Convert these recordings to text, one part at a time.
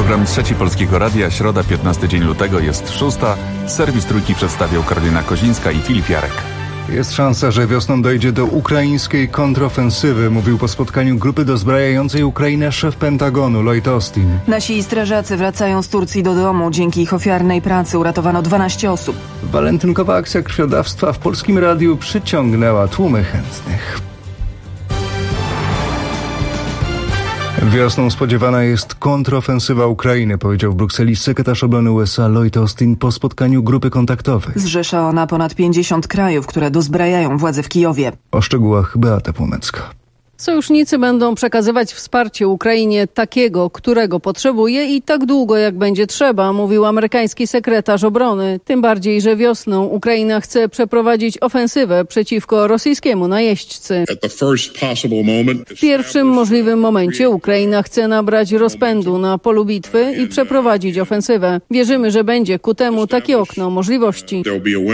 Program Trzeci Polskiego Radia, środa, 15 dzień lutego, jest 6. Serwis Trójki przedstawiał Karolina Kozińska i Filip Jarek. Jest szansa, że wiosną dojdzie do ukraińskiej kontrofensywy, mówił po spotkaniu grupy dozbrajającej Ukrainę szef Pentagonu Lloyd Austin. Nasi strażacy wracają z Turcji do domu. Dzięki ich ofiarnej pracy uratowano 12 osób. Walentynkowa akcja krwiodawstwa w Polskim Radiu przyciągnęła tłumy chętnych. Wiosną spodziewana jest kontrofensywa Ukrainy, powiedział w Brukseli sekretarz obrony USA Lloyd Austin po spotkaniu grupy kontaktowej. Zrzesza ona ponad 50 krajów, które dozbrajają władze w Kijowie. O szczegółach Beata Płomecka. Sojusznicy będą przekazywać wsparcie Ukrainie takiego, którego potrzebuje i tak długo, jak będzie trzeba, mówił amerykański sekretarz obrony. Tym bardziej, że wiosną Ukraina chce przeprowadzić ofensywę przeciwko rosyjskiemu najeźdźcy. W pierwszym możliwym momencie Ukraina chce nabrać rozpędu na polu bitwy i przeprowadzić ofensywę. Wierzymy, że będzie ku temu takie okno możliwości.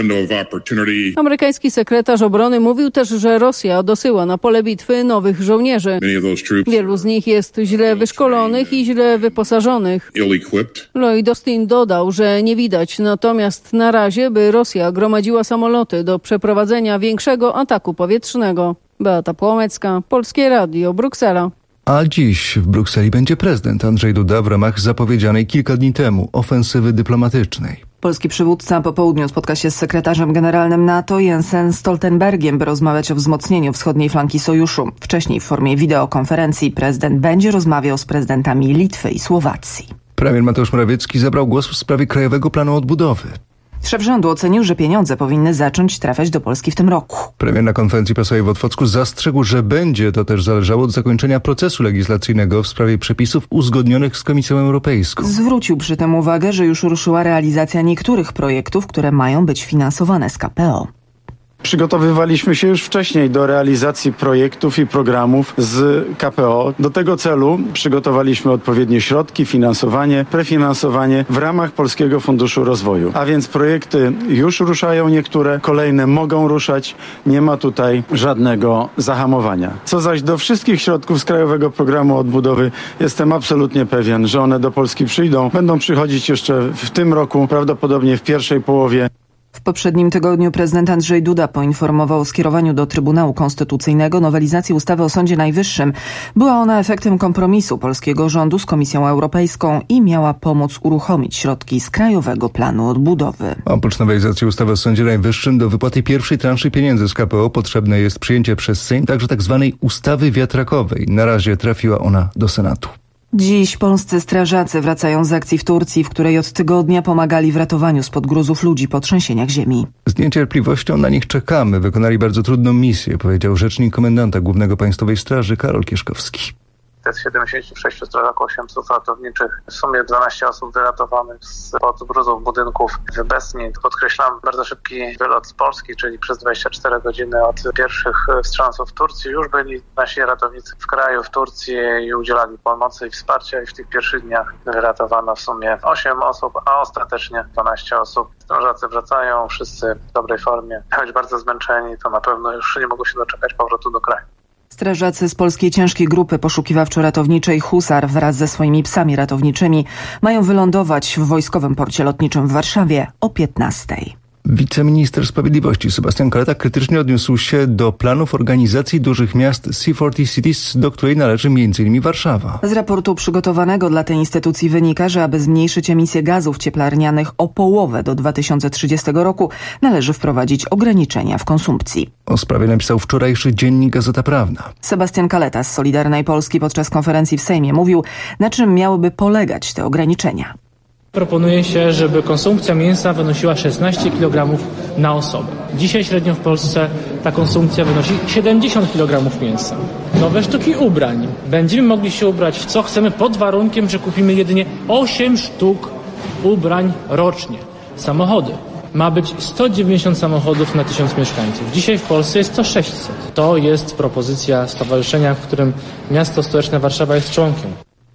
Amerykański sekretarz obrony mówił też, że Rosja dosyła na pole bitwy nowych żołnierzy. Wielu z nich jest źle wyszkolonych i źle wyposażonych. Lloyd Austin dodał, że nie widać natomiast na razie, by Rosja gromadziła samoloty do przeprowadzenia większego ataku powietrznego. Beata Płomecka, Polskie Radio, Bruksela. A dziś w Brukseli będzie prezydent Andrzej Duda w ramach zapowiedzianej kilka dni temu ofensywy dyplomatycznej. Polski przywódca po południu spotka się z sekretarzem generalnym NATO Jensem Stoltenbergiem, by rozmawiać o wzmocnieniu wschodniej flanki sojuszu. Wcześniej w formie wideokonferencji prezydent będzie rozmawiał z prezydentami Litwy i Słowacji. Premier Mateusz Morawiecki zabrał głos w sprawie Krajowego Planu Odbudowy. Szef rządu ocenił, że pieniądze powinny zacząć trafiać do Polski w tym roku. Premier na konferencji prasowej w Otwocku zastrzegł, że będzie to też zależało od zakończenia procesu legislacyjnego w sprawie przepisów uzgodnionych z Komisją Europejską. Zwrócił przy tym uwagę, że już ruszyła realizacja niektórych projektów, które mają być finansowane z KPO. Przygotowywaliśmy się już wcześniej do realizacji projektów i programów z KPO. Do tego celu przygotowaliśmy odpowiednie środki, finansowanie, prefinansowanie w ramach Polskiego Funduszu Rozwoju. A więc projekty już ruszają, niektóre kolejne mogą ruszać. Nie ma tutaj żadnego zahamowania. Co zaś do wszystkich środków z Krajowego Programu Odbudowy, jestem absolutnie pewien, że one do Polski przyjdą. Będą przychodzić jeszcze w tym roku, prawdopodobnie w pierwszej połowie. W poprzednim tygodniu prezydent Andrzej Duda poinformował o skierowaniu do Trybunału Konstytucyjnego nowelizacji ustawy o Sądzie Najwyższym. Była ona efektem kompromisu polskiego rządu z Komisją Europejską i miała pomóc uruchomić środki z Krajowego Planu Odbudowy. Oprócz nowelizacji ustawy o Sądzie Najwyższym do wypłaty pierwszej transzy pieniędzy z KPO potrzebne jest przyjęcie przez Sejm także tzw. ustawy wiatrakowej. Na razie trafiła ona do Senatu. Dziś polscy strażacy wracają z akcji w Turcji, w której od tygodnia pomagali w ratowaniu spod gruzów ludzi po trzęsieniach ziemi. Z niecierpliwością na nich czekamy. Wykonali bardzo trudną misję, powiedział rzecznik komendanta Głównego Państwowej Straży Karol Kieszkowski. Z 76 strażaków, 800 ratowniczych, w sumie 12 osób wyratowanych spod gruzów budynków w Besni. Podkreślam bardzo szybki wylot z Polski, czyli przez 24 godziny od pierwszych wstrząsów w Turcji już byli nasi ratownicy w kraju, w Turcji i udzielali pomocy i wsparcia i w tych pierwszych dniach wyratowano w sumie 8 osób, a ostatecznie 12 osób. Strażacy wracają, wszyscy w dobrej formie, choć bardzo zmęczeni, to na pewno już nie mogą się doczekać powrotu do kraju. Strażacy z polskiej ciężkiej grupy poszukiwawczo-ratowniczej Husar wraz ze swoimi psami ratowniczymi mają wylądować w Wojskowym Porcie Lotniczym w Warszawie o 15:00. Wiceminister Sprawiedliwości Sebastian Kaleta krytycznie odniósł się do planów organizacji dużych miast C40 Cities, do której należy m.in. Warszawa. Z raportu przygotowanego dla tej instytucji wynika, że aby zmniejszyć emisję gazów cieplarnianych o połowę do 2030 roku, należy wprowadzić ograniczenia w konsumpcji. O sprawie napisał wczorajszy dziennik Gazeta Prawna. Sebastian Kaleta z Solidarnej Polski podczas konferencji w Sejmie mówił, na czym miałyby polegać te ograniczenia. Proponuje się, żeby konsumpcja mięsa wynosiła 16 kg na osobę. Dzisiaj średnio w Polsce ta konsumpcja wynosi 70 kg mięsa. Nowe sztuki ubrań. Będziemy mogli się ubrać w co chcemy pod warunkiem, że kupimy jedynie 8 sztuk ubrań rocznie. Samochody. Ma być 190 samochodów na 1000 mieszkańców. Dzisiaj w Polsce jest to 600. To jest propozycja stowarzyszenia, w którym miasto stołeczne Warszawa jest członkiem.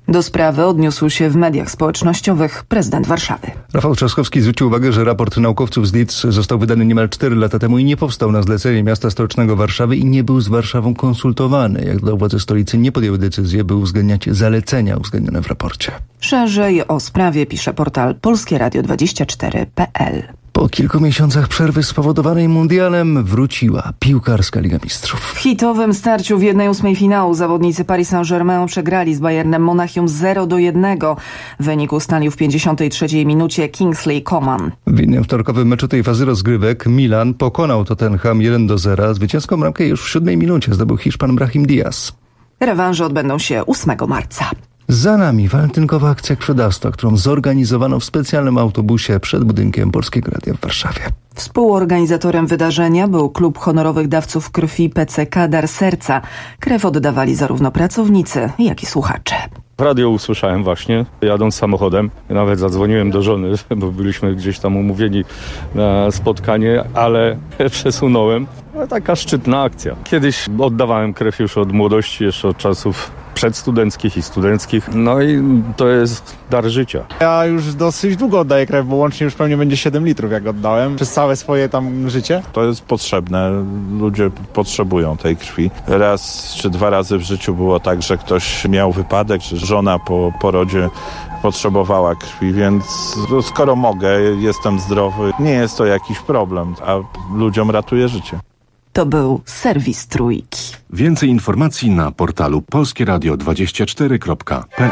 Do sprawy odniósł się w mediach społecznościowych prezydent Warszawy. Rafał Trzaskowski zwrócił uwagę, że raport naukowców z Leeds został wydany niemal 4 lata temu i nie powstał na zlecenie miasta stołecznego Warszawy i nie był z Warszawą konsultowany. Jak dodał, władze stolicy nie podjęły decyzji, by uwzględniać zalecenia uwzględnione w raporcie. Szerzej o sprawie pisze portal polskieradio24.pl. Po kilku miesiącach przerwy spowodowanej mundialem wróciła piłkarska Liga Mistrzów. W hitowym starciu w 1/8 finału zawodnicy Paris Saint-Germain przegrali z Bayernem Monachium 0-1. Wynik ustalił w 53 minucie Kingsley Coman. W innym wtorkowym meczu tej fazy rozgrywek Milan pokonał Tottenham 1-0. Zwycięską bramkę już w 7 minucie zdobył Hiszpan Brahim Diaz. Rewanże odbędą się 8 marca. Za nami walentynkowa akcja krwiodawstwa, którą zorganizowano w specjalnym autobusie przed budynkiem Polskiego Radia w Warszawie. Współorganizatorem wydarzenia był Klub Honorowych Dawców Krwi PCK Dar Serca. Krew oddawali zarówno pracownicy, jak i słuchacze. W radio usłyszałem właśnie, jadąc samochodem. Nawet zadzwoniłem do żony, bo byliśmy gdzieś tam umówieni na spotkanie, ale przesunąłem. Taka szczytna akcja. Kiedyś oddawałem krew już od młodości, jeszcze od czasów przedstudenckich i studenckich. No i to jest dar życia. Ja już dosyć długo oddaję krew, bo łącznie już pewnie będzie 7 litrów, jak oddałem. Przez całe swoje tam życie. To jest potrzebne. Ludzie potrzebują tej krwi. Raz czy 2 razy w życiu było tak, że ktoś miał wypadek, że żona po porodzie potrzebowała krwi, więc skoro mogę, jestem zdrowy, nie jest to jakiś problem, a ludziom ratuje życie. To był serwis Trójki. Więcej informacji na portalu polskieradio24.pl.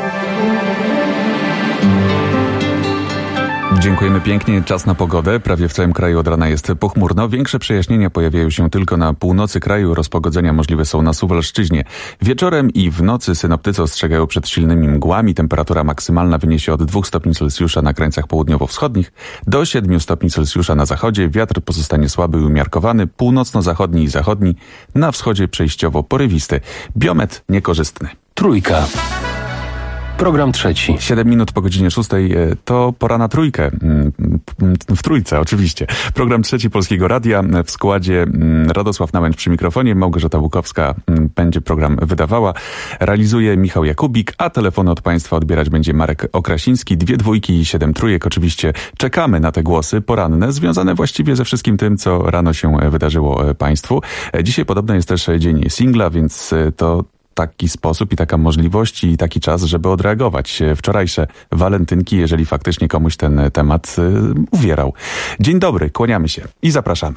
Dziękujemy pięknie. Czas na pogodę. Prawie w całym kraju od rana jest pochmurno. Większe przejaśnienia pojawiają się tylko na północy kraju. Rozpogodzenia możliwe są na Suwalszczyźnie. Wieczorem i w nocy synoptycy ostrzegają przed silnymi mgłami. Temperatura maksymalna wyniesie od 2 stopni Celsjusza na krańcach południowo-wschodnich do 7 stopni Celsjusza na zachodzie. Wiatr pozostanie słaby i umiarkowany. Północno-zachodni i zachodni. Na wschodzie przejściowo porywisty. Biometr niekorzystny. Trójka. Program trzeci. 7 minut po godzinie 6 to pora na trójkę. W trójce oczywiście. Program trzeci Polskiego Radia. W składzie Radosław Nałęcz przy mikrofonie. Małgorzata Łukowska będzie program wydawała. Realizuje Michał Jakubik, a telefony od Państwa odbierać będzie Marek Okrasiński. 2 dwójki i 7 trójek. Oczywiście czekamy na te głosy poranne, związane właściwie ze wszystkim tym, co rano się wydarzyło Państwu. Dzisiaj podobno jest też dzień singla, więc to taki sposób i taka możliwość i taki czas, żeby odreagować wczorajsze walentynki, jeżeli faktycznie komuś ten temat uwierał. Dzień dobry, kłaniamy się i zapraszamy.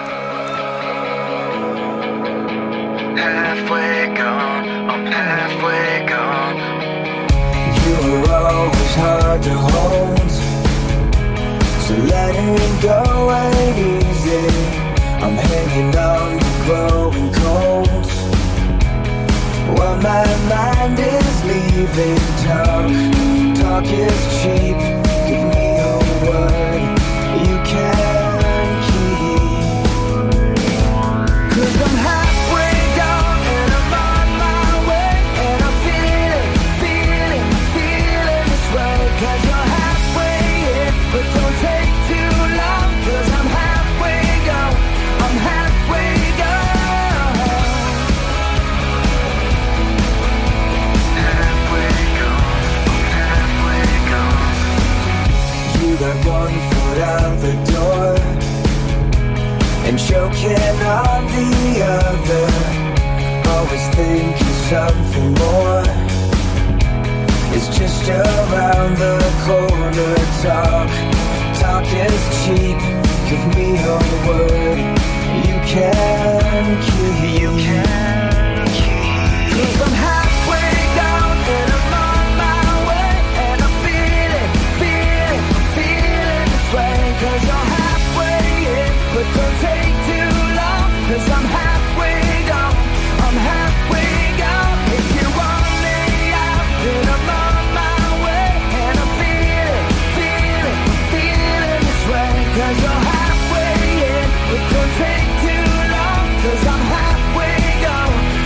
Well, my mind is leaving talk is cheap, give me a word you can keep, 'cause I'm halfway down and I'm on my way, and I'm feeling this way, 'cause you're halfway in, but don't take too long, 'cause I'm halfway gone, I'm halfway gone. Got 1 foot out the door and choking on the other, always thinking something more is just around the corner. Talk is cheap, give me a word you can keep, 'cause I'm halfway down and I'm on my way, and I'm feeling this way, 'cause you're halfway in, but don't take too long, 'cause I'm halfway gone, I'm halfway gone. If you want me out, then I'm on my way, and I'm feeling this way, 'cause you're halfway in, but don't take too long, 'cause I'm halfway gone,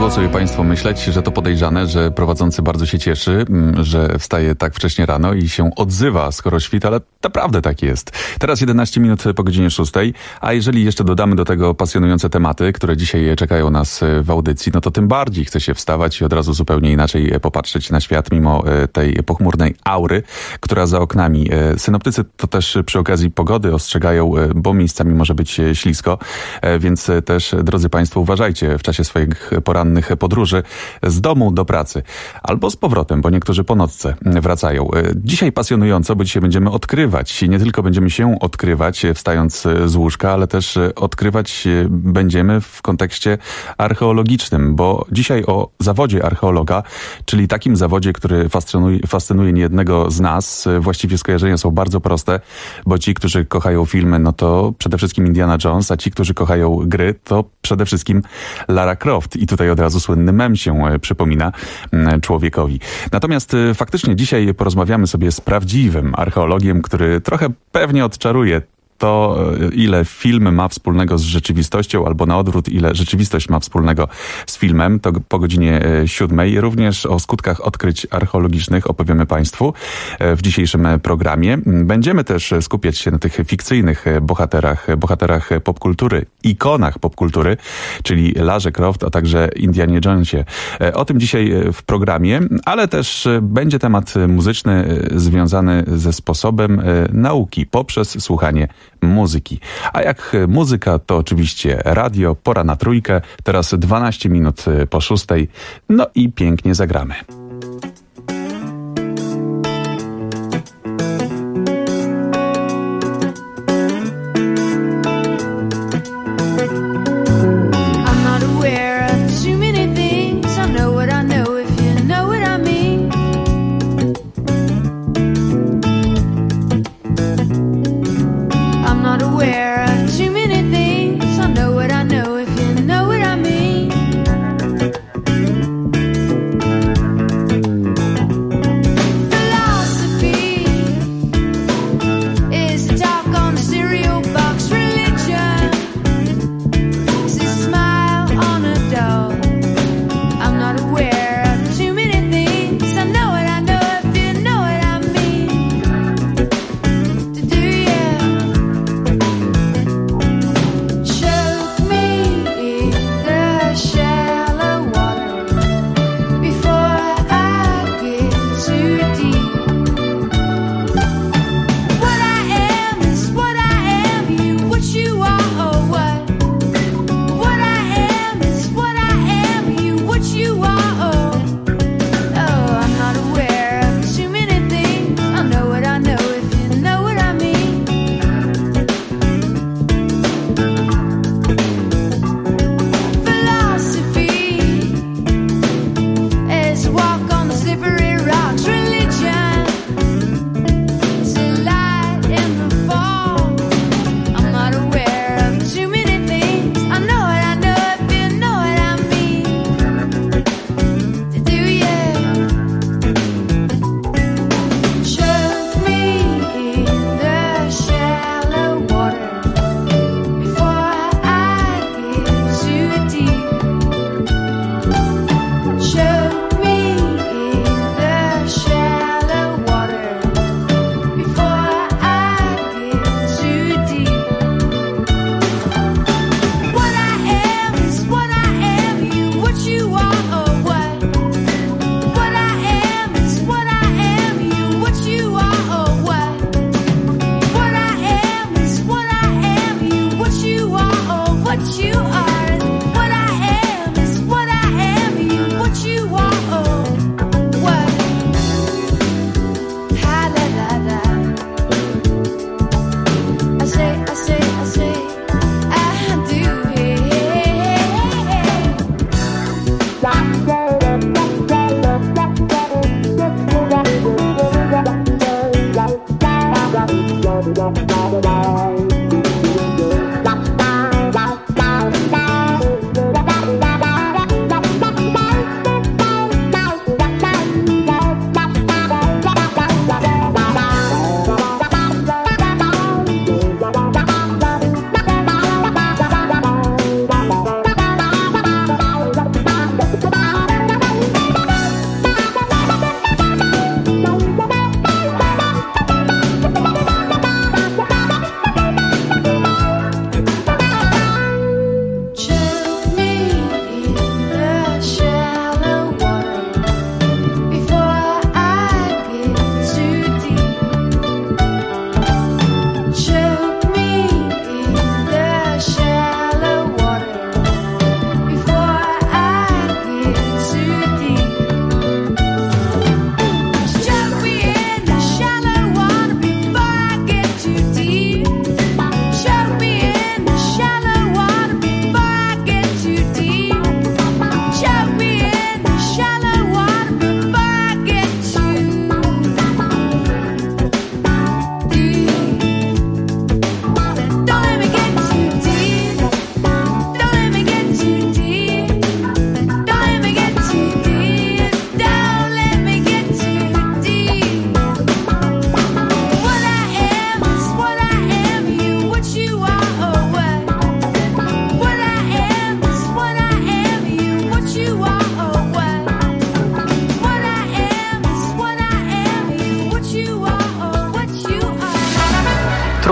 Mogą sobie Państwo myśleć, że to podejrzane, że prowadzący bardzo się cieszy, że wstaje tak wcześnie rano i się odzywa, skoro świt, ale naprawdę tak jest. Teraz 11 minut po godzinie 6, a jeżeli jeszcze dodamy do tego pasjonujące tematy, które dzisiaj czekają nas w audycji, no to tym bardziej chce się wstawać i od razu zupełnie inaczej popatrzeć na świat, mimo tej pochmurnej aury, która za oknami. Synoptycy to też przy okazji pogody ostrzegają, bo miejscami może być ślisko, więc też, drodzy Państwo, uważajcie w czasie swoich porannych podróży z domu do pracy. Albo z powrotem, bo niektórzy po nocce wracają. Dzisiaj pasjonująco, bo dzisiaj będziemy odkrywać. Nie tylko będziemy się odkrywać, wstając z łóżka, ale też odkrywać będziemy w kontekście archeologicznym, bo dzisiaj o zawodzie archeologa, czyli takim zawodzie, który fascynuje niejednego z nas. Właściwie skojarzenia są bardzo proste, bo ci, którzy kochają filmy, no to przede wszystkim Indiana Jones, a ci, którzy kochają gry, to przede wszystkim Lara Croft. I tutaj od razu słynny mem się przypomina człowiekowi. Natomiast faktycznie dzisiaj porozmawiamy sobie z prawdziwym archeologiem, który trochę pewnie odczaruje to, ile film ma wspólnego z rzeczywistością, albo na odwrót, ile rzeczywistość ma wspólnego z filmem. To po godzinie 7. Również o skutkach odkryć archeologicznych opowiemy Państwu w dzisiejszym programie. Będziemy też skupiać się na tych fikcyjnych bohaterach popkultury, ikonach popkultury, czyli Larze Croft, a także Indianie Jonesie. O tym dzisiaj w programie, ale też będzie temat muzyczny związany ze sposobem nauki poprzez słuchanie muzyki. A jak muzyka, to oczywiście radio, pora na trójkę, teraz 12 minut po 6, no i pięknie zagramy.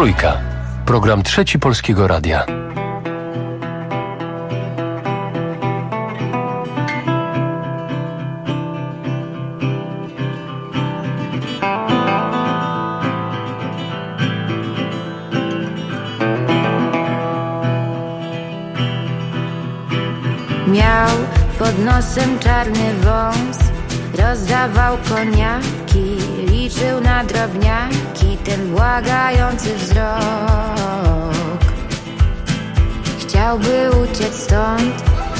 Trójka. Program Trzeci Polskiego Radia. Miał pod nosem czarny wąs, rozdawał koniaki, liczył na drobniaki ten błagający wzrok. Chciałby uciec stąd,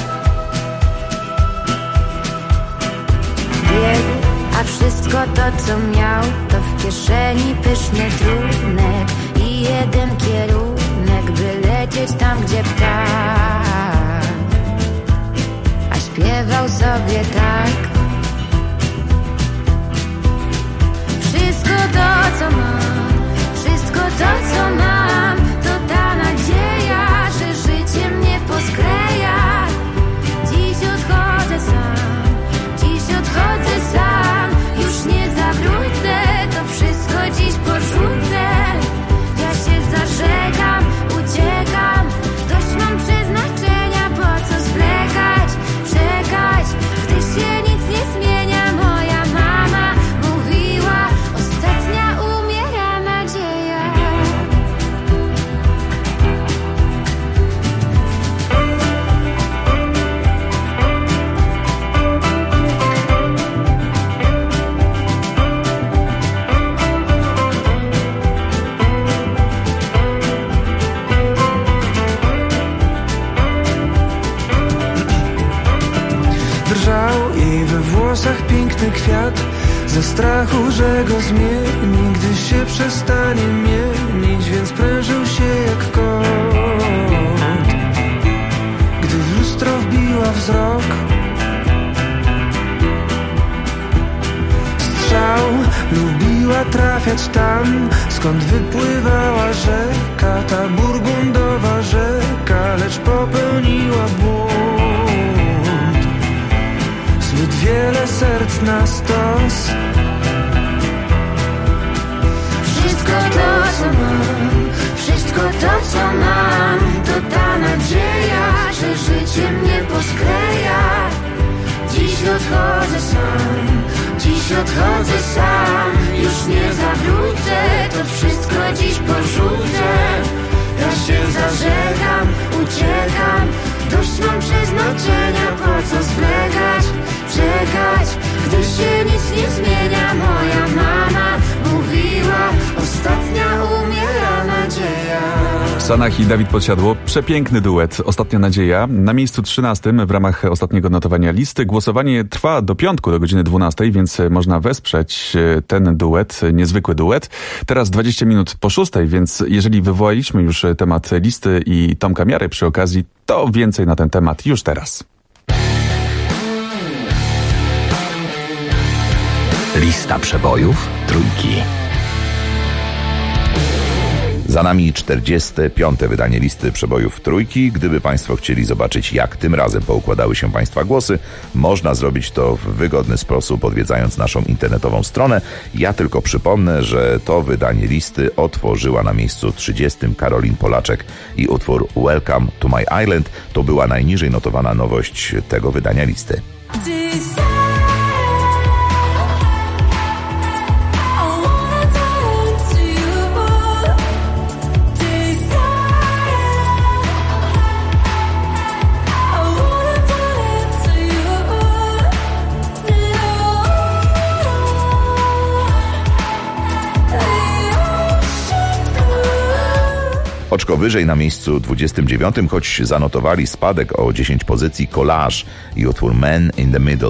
biegł, a wszystko to co miał to w kieszeni pyszny trunek i jeden kierunek, by lecieć tam gdzie ptak. A śpiewał sobie tak: wszystko to co mam, wszystko to co mam, to ta nadzieja, że życie mnie poskleja. Dziś odchodzę sam, dziś odchodzę sam, już nie zawrócę, to wszystko dziś porzucę. Ja się zażegam, uciekam, dość mam przeznaczenia, po co zwlekać, czekać, gdy się nic nie zmienia. Moja mama mówiła, ostatnia umiera nadzieja. Drżał jej we włosach piękny kwiat, ze strachu, że go zmieni, gdy się przestanie mienić, więc prężył się jak kot. Gdy w lustro wbiła wzrok, strzał, lubiła trafiać tam, skąd wypływała rzeka, ta burgundowa rzeka, lecz popełniła błąd. Zbyt wiele serc na stos. Wszystko to co mam, wszystko to co mam, to ta nadzieja, że życie mnie poskleja. Dziś odchodzę sam, dziś odchodzę sam, już nie zawrócę, to wszystko dziś porzucę. Ja się zażegam, uciekam, dość mam przeznaczenia, po co zwlekać, czekać, gdy się nic nie zmienia. Moja mama mówiła, ostatnia umiera nadzieja. Sanach i Dawid Podsiadło, przepiękny duet, Ostatnia nadzieja. Na miejscu 13 w ramach ostatniego notowania listy. Głosowanie trwa do piątku, do godziny 12, więc można wesprzeć ten duet, niezwykły duet. Teraz 20 minut po 6, więc jeżeli wywołaliśmy już temat listy i Tomka Miary przy okazji, to więcej na ten temat już teraz. Lista przebojów Trójki. Za nami 45. wydanie listy przebojów Trójki. Gdyby Państwo chcieli zobaczyć, jak tym razem poukładały się Państwa głosy, można zrobić to w wygodny sposób, odwiedzając naszą internetową stronę. Ja tylko przypomnę, że to wydanie listy otworzyła na miejscu 30 Karolin Polaczek i utwór Welcome to My Island. To była najniżej notowana nowość tego wydania listy. Oczko wyżej na miejscu 29, choć zanotowali spadek o 10 pozycji, Collage i utwór Man in the Middle.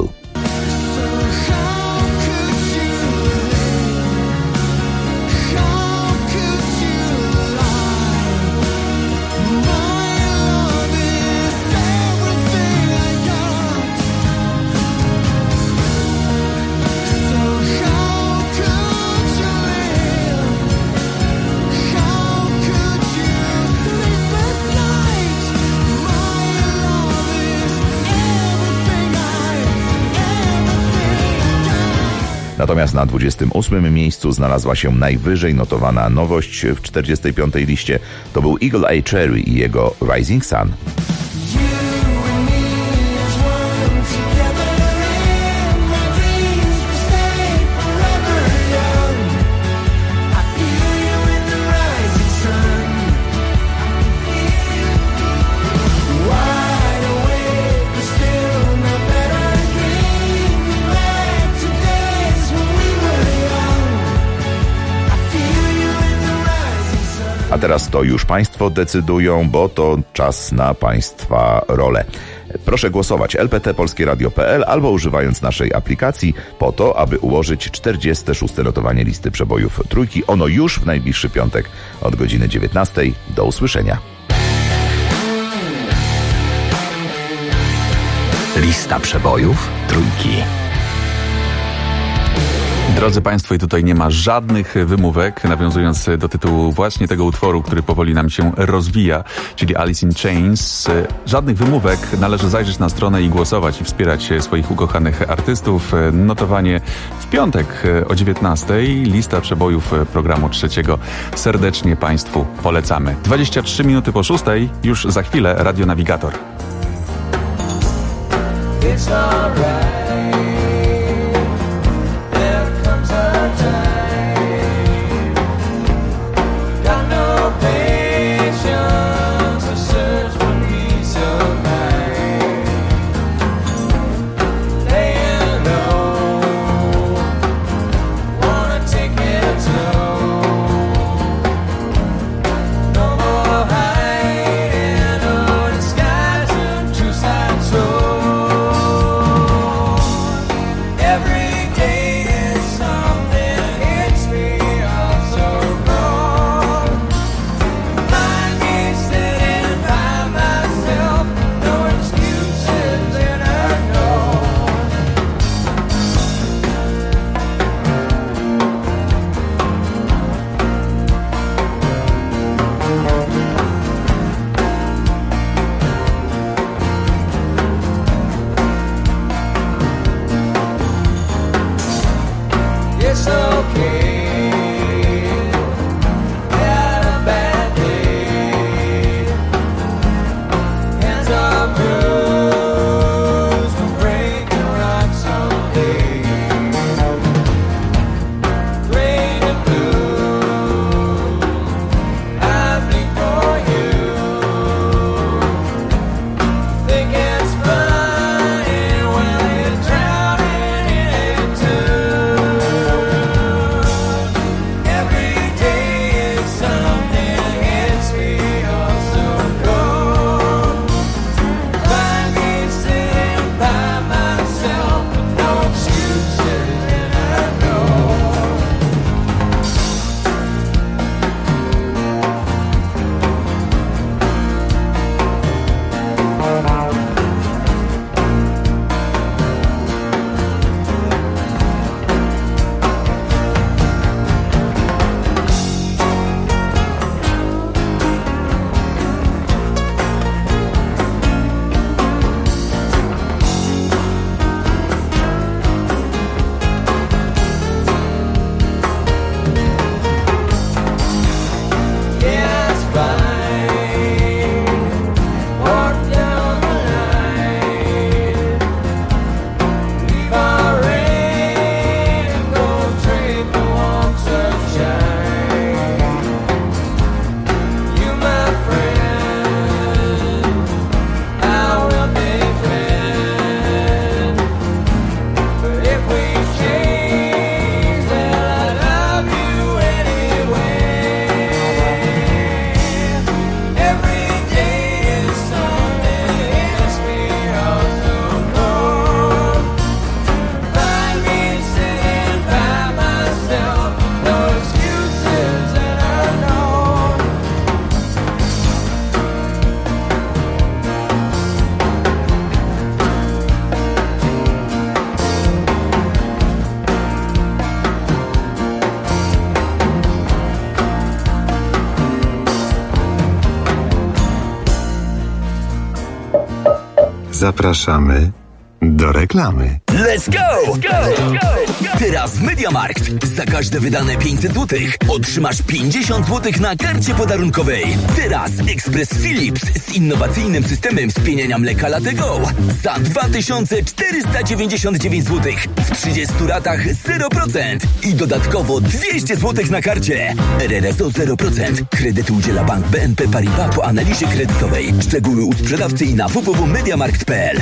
Natomiast na 28 miejscu znalazła się najwyżej notowana nowość w 45. liście. To był Eagle Eye Cherry i jego Rising Sun. A teraz to już Państwo decydują, bo to czas na Państwa rolę. Proszę głosować lpt.polskieradio.pl albo używając naszej aplikacji po to, aby ułożyć 46. notowanie listy przebojów Trójki. Ono już w najbliższy piątek od godziny 19. Do usłyszenia. Lista przebojów Trójki. Drodzy Państwo, i tutaj nie ma żadnych wymówek, nawiązując do tytułu właśnie tego utworu, który powoli nam się rozwija, czyli Alice in Chains. Żadnych wymówek, należy zajrzeć na stronę i głosować i wspierać swoich ukochanych artystów. Notowanie w piątek o 19. Lista przebojów programu trzeciego. Serdecznie Państwu polecamy. 23 minuty po 6, już za chwilę Radio Navigator. It's alright. Zapraszamy do reklamy. Let's go! Teraz MediaMarkt. Za każde wydane 500 zł otrzymasz 50 zł na karcie podarunkowej. Teraz ekspres Philips z innowacyjnym systemem spieniania mleka Latego za 2499 zł w 30 ratach 0% i dodatkowo 200 zł na karcie. RRSO 0%. Kredyt udziela Bank BNP Paribas po analizie kredytowej. Szczegóły u sprzedawcy i na www.mediamarkt.pl.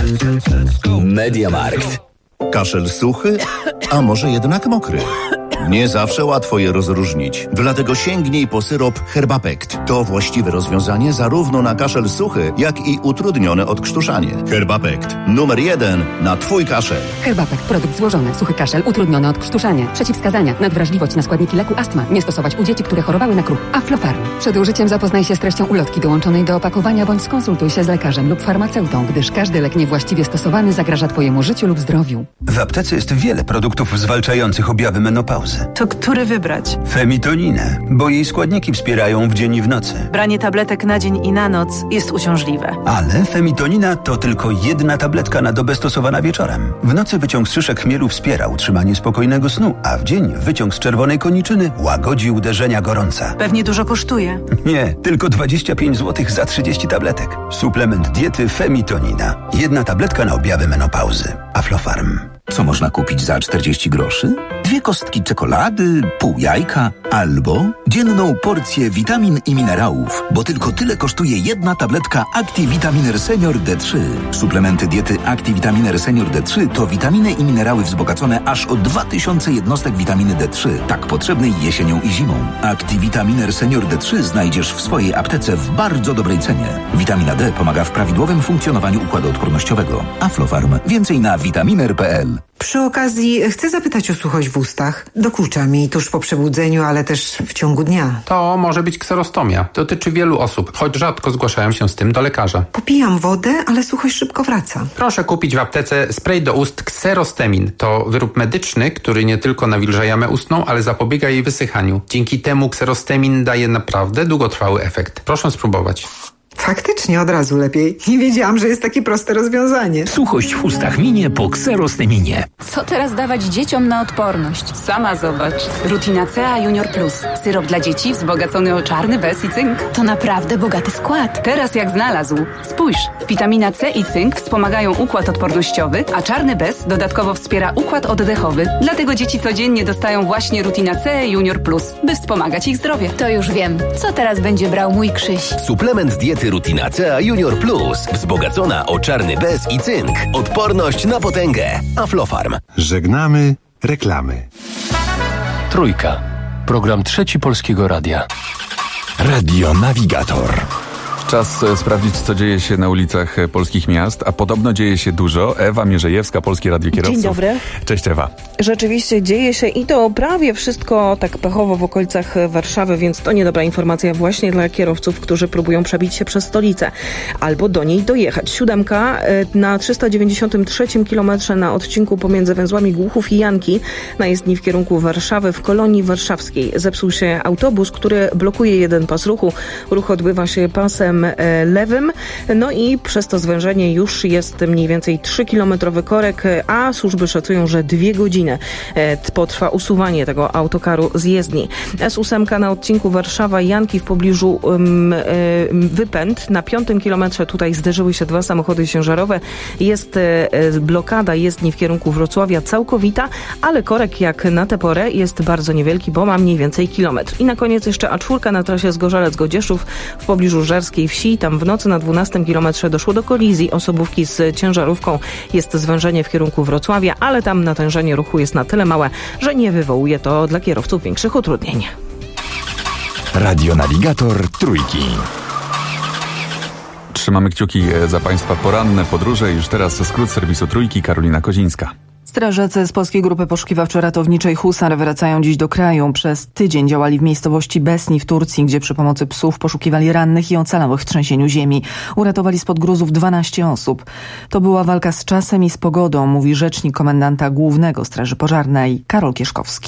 MediaMarkt. Kaszel suchy, a może jednak mokry? Nie zawsze łatwo je rozróżnić. Dlatego sięgnij po syrop Herbapekt. To właściwe rozwiązanie zarówno na kaszel suchy, jak i utrudnione odkrztuszanie. Herbapekt. Numer 1 na twój kaszel. Herbapekt. Produkt złożony. Suchy kaszel, utrudnione odkrztuszanie. Przeciwwskazania. Nadwrażliwość na składniki leku astma. Nie stosować u dzieci, które chorowały na kruch. Aflofarm. Przed użyciem zapoznaj się z treścią ulotki dołączonej do opakowania bądź skonsultuj się z lekarzem lub farmaceutą, gdyż każdy lek niewłaściwie stosowany zagraża twojemu życiu lub zdrowiu. W aptece jest wiele produktów zwalczających objawy menopauzy. To który wybrać? Femitoninę, bo jej składniki wspierają w dzień i w nocy. Branie tabletek na dzień i na noc jest uciążliwe. Ale femitonina to tylko jedna tabletka na dobę stosowana wieczorem. W nocy wyciąg z szyszek chmielu wspiera utrzymanie spokojnego snu, a w dzień wyciąg z czerwonej koniczyny łagodzi uderzenia gorąca. Pewnie dużo kosztuje. Nie, tylko 25 zł za 30 tabletek. Suplement diety Femitonina. Jedna tabletka na objawy menopauzy. Aflofarm. Co można kupić za 40 groszy? 2 kostki czekolady, pół jajka albo dzienną porcję witamin i minerałów, bo tylko tyle kosztuje jedna tabletka ActiVitaminer Senior D3. Suplementy diety ActiVitaminer Senior D3 to witaminy i minerały wzbogacone aż o 2000 jednostek witaminy D3, tak potrzebnej jesienią i zimą. ActiVitaminer Senior D3 znajdziesz w swojej aptece w bardzo dobrej cenie. Witamina D pomaga w prawidłowym funkcjonowaniu układu odpornościowego. Aflofarm. Więcej na vitaminer.pl. Przy okazji chcę zapytać o suchość w ustach. Dokucza mi tuż po przebudzeniu, ale też w ciągu dnia. To może być kserostomia. Dotyczy wielu osób, choć rzadko zgłaszają się z tym do lekarza. Popijam wodę, ale suchość szybko wraca. Proszę kupić w aptece spray do ust Xerostemin. To wyrób medyczny, który nie tylko nawilża jamę ustną, ale zapobiega jej wysychaniu. Dzięki temu Xerostemin daje naprawdę długotrwały efekt. Proszę spróbować. Faktycznie od razu lepiej. Nie wiedziałam, że jest takie proste rozwiązanie. Suchość w ustach minie po Xerosteminie. Co teraz dawać dzieciom na odporność? Sama zobacz. Rutina C Junior Plus. Syrop dla dzieci wzbogacony o czarny bez i cynk. To naprawdę bogaty skład. Teraz jak znalazł. Spójrz, witamina C i cynk wspomagają układ odpornościowy, a czarny bez dodatkowo wspiera układ oddechowy. Dlatego dzieci codziennie dostają właśnie Rutina C Junior Plus, by wspomagać ich zdrowie. To już wiem. Co teraz będzie brał mój Krzyś? Suplement diety Rutina C Junior Plus. Wzbogacona o czarny bez i cynk. Odporność na potęgę. Aflofarm. Żegnamy reklamy. Trójka. Program Trzeci Polskiego Radia. Radio Navigator. Czas sprawdzić, co dzieje się na ulicach polskich miast, a podobno dzieje się dużo. Ewa Mierzejewska, Polskie Radio Kierowców. Dzień dobry. Cześć Ewa. Rzeczywiście dzieje się i to prawie wszystko tak pechowo w okolicach Warszawy, więc to niedobra informacja właśnie dla kierowców, którzy próbują przebić się przez stolicę albo do niej dojechać. 7 na 393 kilometrze na odcinku pomiędzy węzłami Głuchów i Janki na jezdni w kierunku Warszawy w Kolonii Warszawskiej. Zepsuł się autobus, który blokuje jeden pas ruchu. Ruch odbywa się pasem lewym, no i przez to zwężenie już jest mniej więcej 3-kilometrowy korek, a służby szacują, że 2 godziny potrwa usuwanie tego autokaru z jezdni. S8 na odcinku Warszawa-Janki w pobliżu Wypęd. Na 5 kilometrze tutaj zderzyły się 2 samochody ciężarowe. Jest blokada jezdni w kierunku Wrocławia całkowita, ale korek jak na tę porę jest bardzo niewielki, bo ma mniej więcej kilometr. I na koniec jeszcze A4 na trasie Zgorzelec-Godzieszów w pobliżu Żerskiej Wsi. Tam w nocy na 12 kilometrze doszło do kolizji osobówki z ciężarówką. Jest zwężenie w kierunku Wrocławia, ale tam natężenie ruchu jest na tyle małe, że nie wywołuje to dla kierowców większych utrudnień. Radio Navigator Trójki. Trzymamy kciuki za Państwa poranne podróże. Już teraz skrót serwisu Trójki, Karolina Kozińska. Strażacy z Polskiej Grupy Poszukiwawczo-Ratowniczej Husar wracają dziś do kraju. Przez tydzień działali w miejscowości Besni w Turcji, gdzie przy pomocy psów poszukiwali rannych i ocalałych w trzęsieniu ziemi. Uratowali spod gruzów 12 osób. To była walka z czasem i z pogodą, mówi rzecznik komendanta głównego Straży Pożarnej Karol Kieszkowski.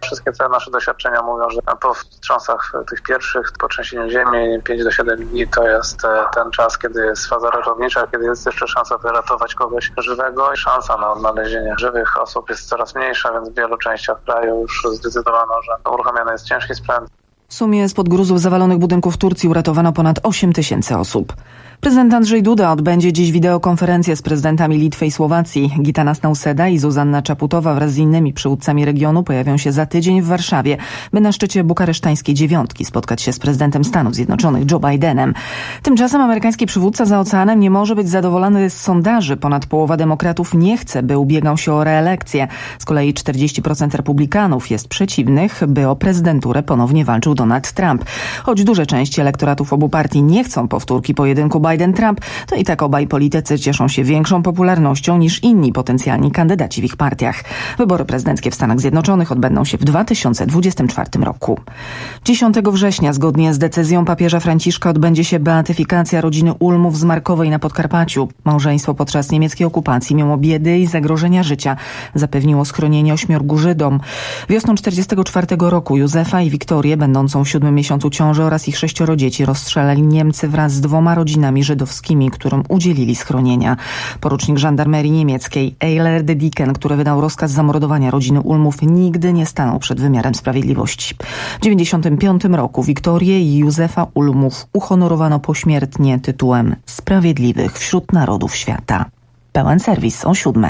Wszystkie te nasze doświadczenia mówią, że po wstrząsach tych pierwszych, po trzęsieniu ziemi 5 do 7 dni to jest ten czas, kiedy jest faza ratownicza, kiedy jest jeszcze szansa wyratować kogoś żywego i szansa na odnalezienie żywych osób jest coraz mniejsza, więc w wielu częściach kraju już zdecydowano, że uruchomiony jest ciężki sprzęt. W sumie spod gruzów zawalonych budynków Turcji uratowano ponad 8 000 osób. Prezydent Andrzej Duda odbędzie dziś wideokonferencję z prezydentami Litwy i Słowacji. Gitanas Nauseda i Zuzanna Czaputowa wraz z innymi przywódcami regionu pojawią się za tydzień w Warszawie, by na szczycie bukaresztańskiej dziewiątki spotkać się z prezydentem Stanów Zjednoczonych Joe Bidenem. Tymczasem amerykański przywódca za oceanem nie może być zadowolony z sondaży. Ponad połowa demokratów nie chce, by ubiegał się o reelekcję. Z kolei 40% republikanów jest przeciwnych, by o prezydenturę ponownie walczył Donald Trump. Choć duże części elektoratów obu partii nie chcą powtórki pojedynku Biden-Trump, to i tak obaj politycy cieszą się większą popularnością niż inni potencjalni kandydaci w ich partiach. Wybory prezydenckie w Stanach Zjednoczonych odbędą się w 2024 roku. 10 września, zgodnie z decyzją papieża Franciszka, odbędzie się beatyfikacja rodziny Ulmów z Markowej na Podkarpaciu. Małżeństwo podczas niemieckiej okupacji miało biedy i zagrożenia życia. Zapewniło schronienie 8 Żydom. Wiosną 1944 roku Józefa i Wiktorię, będącą w 7. miesiącu ciąży, oraz ich 6 dzieci rozstrzelali Niemcy wraz z 2 rodzinami żydowskimi, którym udzielili schronienia. Porucznik żandarmerii niemieckiej Eiler de Dicken, który wydał rozkaz zamordowania rodziny Ulmów, nigdy nie stanął przed wymiarem sprawiedliwości. W 1995 roku Wiktorię i Józefa Ulmów uhonorowano pośmiertnie tytułem Sprawiedliwych wśród Narodów Świata. Pełen serwis o 7:00.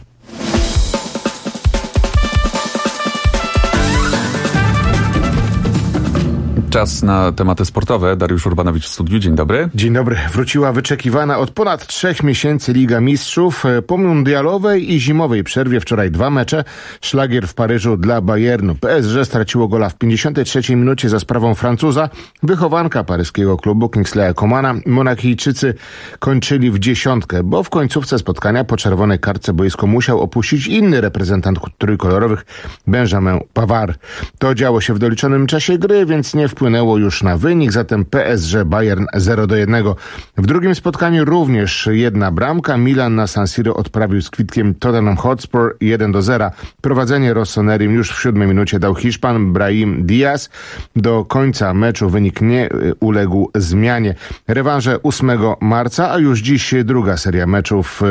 Czas na tematy sportowe. Dariusz Urbanowicz w studiu. Dzień dobry. Dzień dobry. Wróciła wyczekiwana od ponad 3 miesięcy Liga Mistrzów. Po mundialowej i zimowej przerwie wczoraj 2 mecze. Szlagier w Paryżu dla Bayernu. PSG straciło gola w 53 minucie za sprawą Francuza. Wychowanka paryskiego klubu Kingsleya Comana. Monakijczycy kończyli w 10, bo w końcówce spotkania po czerwonej kartce boisko musiał opuścić inny reprezentant trójkolorowych, Benjamin Pavard. To działo się w doliczonym czasie gry, więc nie wpłynęło już na wynik, zatem PSG Bayern 0-1. W drugim spotkaniu również 1 bramka. Milan na San Siro odprawił z kwitkiem Tottenham Hotspur 1-0. Prowadzenie Rossonerium już w 7 minucie dał Hiszpan Brahim Diaz. Do końca meczu wynik nie uległ zmianie. Rewanże 8 marca, a już dziś druga seria meczów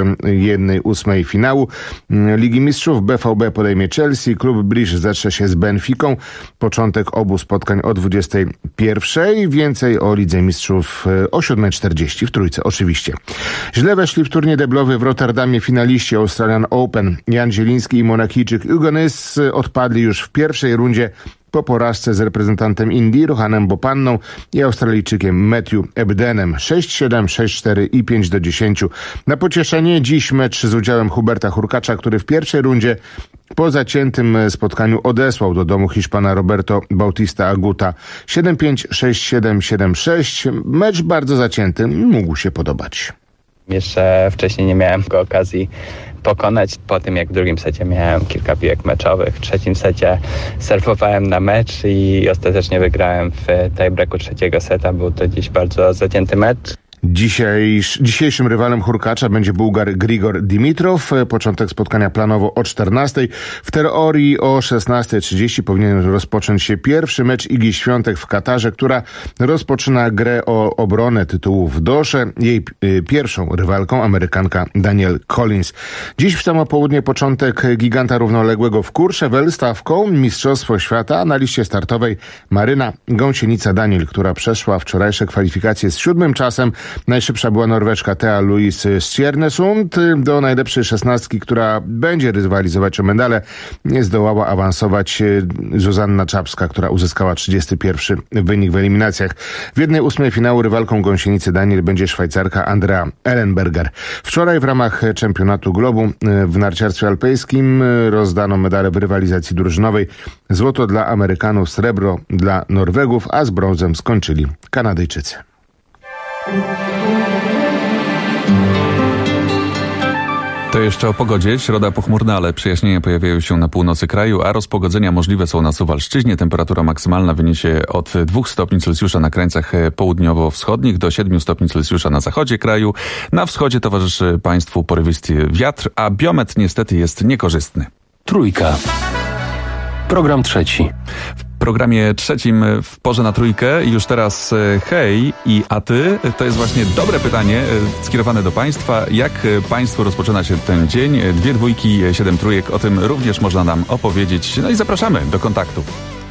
1/8 finału Ligi Mistrzów. BVB podejmie Chelsea, klub Bruges zetrze się z Benficą. Początek obu spotkań o 21:00. Więcej o Lidze Mistrzów o 7:40 w Trójce oczywiście. Źle weszli w turniej deblowy w Rotterdamie finaliści Australian Open. Jan Zieliński i Monakijczyk Hugo Nys odpadli już w pierwszej rundzie po porażce z reprezentantem Indii Rohanem Bopanną i Australijczykiem Matthew Ebdenem 6-7, 6-4 i 5-10. Na pocieszenie dziś mecz z udziałem Huberta Hurkacza, który w pierwszej rundzie po zaciętym spotkaniu odesłał do domu Hiszpana Roberto Bautista Aguta 7-5, 6-7, 7-6. Mecz bardzo zacięty, mógł się podobać. Jeszcze wcześniej nie miałem okazji pokonać. Po tym jak w drugim secie miałem kilka piłek meczowych, w trzecim secie serwowałem na mecz i ostatecznie wygrałem w tiebreaku trzeciego seta. Był to dziś bardzo zacięty mecz. Dzisiejszym rywalem Hurkacza będzie Bułgar Grigor Dimitrow. Początek spotkania planowo o 14:00. W teorii o 16:30 powinien rozpocząć się pierwszy mecz Igi Świątek w Katarze, która rozpoczyna grę o obronę tytułu w Dosze. Jej pierwszą rywalką Amerykanka Danielle Collins. Dziś w samo południe początek giganta równoległego w Courchevel. Stawką Mistrzostwo Świata. Na liście startowej Maryna Gąsienica-Daniel, która przeszła wczorajsze kwalifikacje z 7 czasem. Najszybsza była Norweczka Thea Louise Stjernesund. Do najlepszej 16, która będzie rywalizować o medale, nie zdołała awansować Zuzanna Czapska, która uzyskała 31 wynik w eliminacjach. W 1/8 finału rywalką Gąsienicy Daniel będzie Szwajcarka Andrea Ellenberger. Wczoraj w ramach Czempionatu Globu w narciarstwie alpejskim rozdano medale w rywalizacji drużynowej. Złoto dla Amerykanów, srebro dla Norwegów, a z brązem skończyli Kanadyjczycy. To jeszcze o pogodzie. Środa pochmurna, ale przejaśnienia pojawiają się na północy kraju, a rozpogodzenia możliwe są na Suwalszczyźnie. Temperatura maksymalna wyniesie od 2 stopni Celsjusza na krańcach południowo-wschodnich do 7 stopni Celsjusza na zachodzie kraju. Na wschodzie towarzyszy państwu porywисty wiatr, a biometr niestety jest niekorzystny. Trójka. Program trzeci. W programie trzecim w Porze na Trójkę już teraz hej i a ty? To jest właśnie dobre pytanie skierowane do Państwa. Jak Państwu rozpoczyna się ten dzień? 2 dwójki, 7 trójek. O tym również można nam opowiedzieć. No i zapraszamy do kontaktu.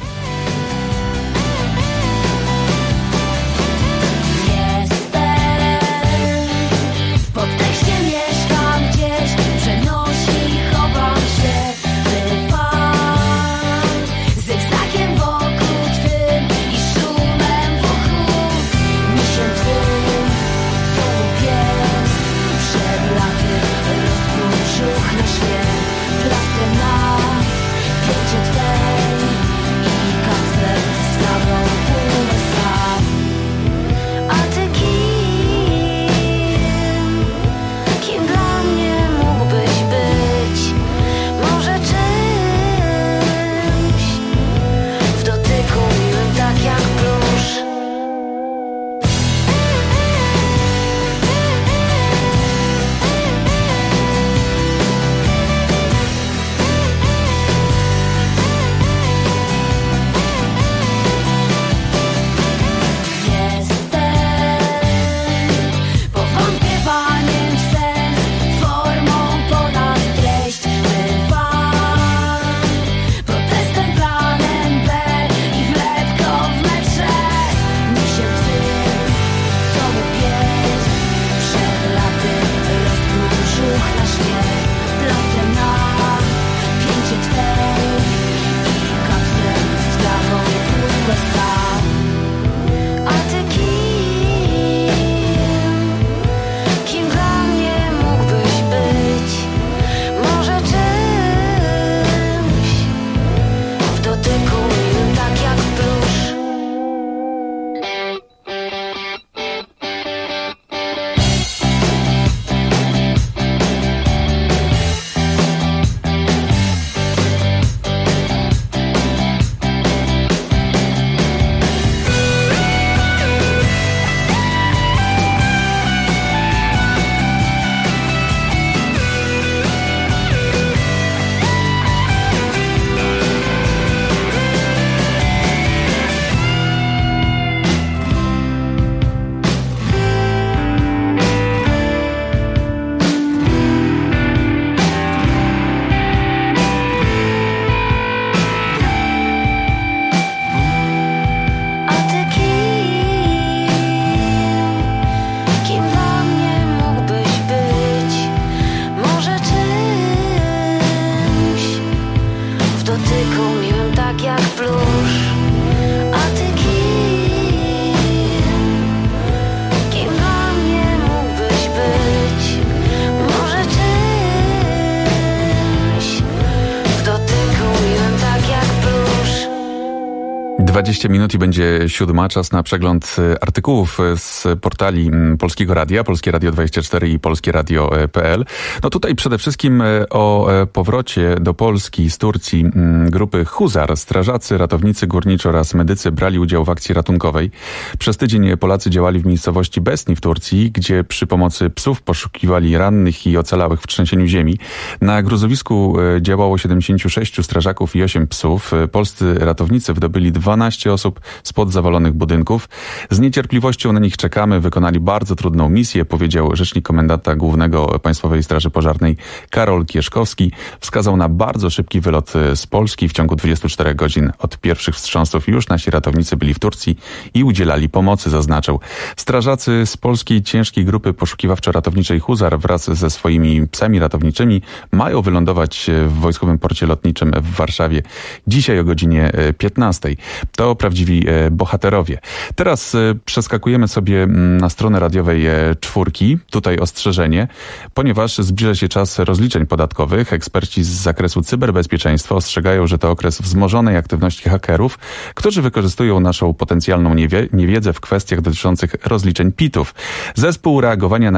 Minut i będzie 7. Czas na przegląd artykułów z portali Polskiego Radia, Polskie Radio 24 i Polskie Radio.pl. No tutaj przede wszystkim o powrocie do Polski z Turcji grupy Huzar. Strażacy, ratownicy górniczy oraz medycy brali udział w akcji ratunkowej. Przez tydzień Polacy działali w miejscowości Besni w Turcji, gdzie przy pomocy psów poszukiwali rannych i ocalałych w trzęsieniu ziemi. Na gruzowisku działało 76 strażaków i 8 psów. Polscy ratownicy wydobyli 12 osób spod zawalonych budynków. Z niecierpliwością na nich czekamy. Wykonali bardzo trudną misję, powiedział rzecznik komendanta głównego Państwowej Straży Pożarnej Karol Kieszkowski. Wskazał na bardzo szybki wylot z Polski. W ciągu 24 godzin od pierwszych wstrząsów już nasi ratownicy byli w Turcji i udzielali pomocy, zaznaczył. Strażacy z polskiej ciężkiej grupy poszukiwawczo-ratowniczej Huzar wraz ze swoimi psami ratowniczymi mają wylądować w Wojskowym Porcie Lotniczym w Warszawie dzisiaj o godzinie 15. To prawdziwi bohaterowie. Teraz przeskakujemy sobie na stronę radiowej Czwórki. Tutaj ostrzeżenie, ponieważ zbliża się czas rozliczeń podatkowych. Eksperci z zakresu cyberbezpieczeństwa ostrzegają, że to okres wzmożonej aktywności hakerów, którzy wykorzystują naszą potencjalną niewiedzę w kwestiach dotyczących rozliczeń PIT-ów. Zespół reagowania na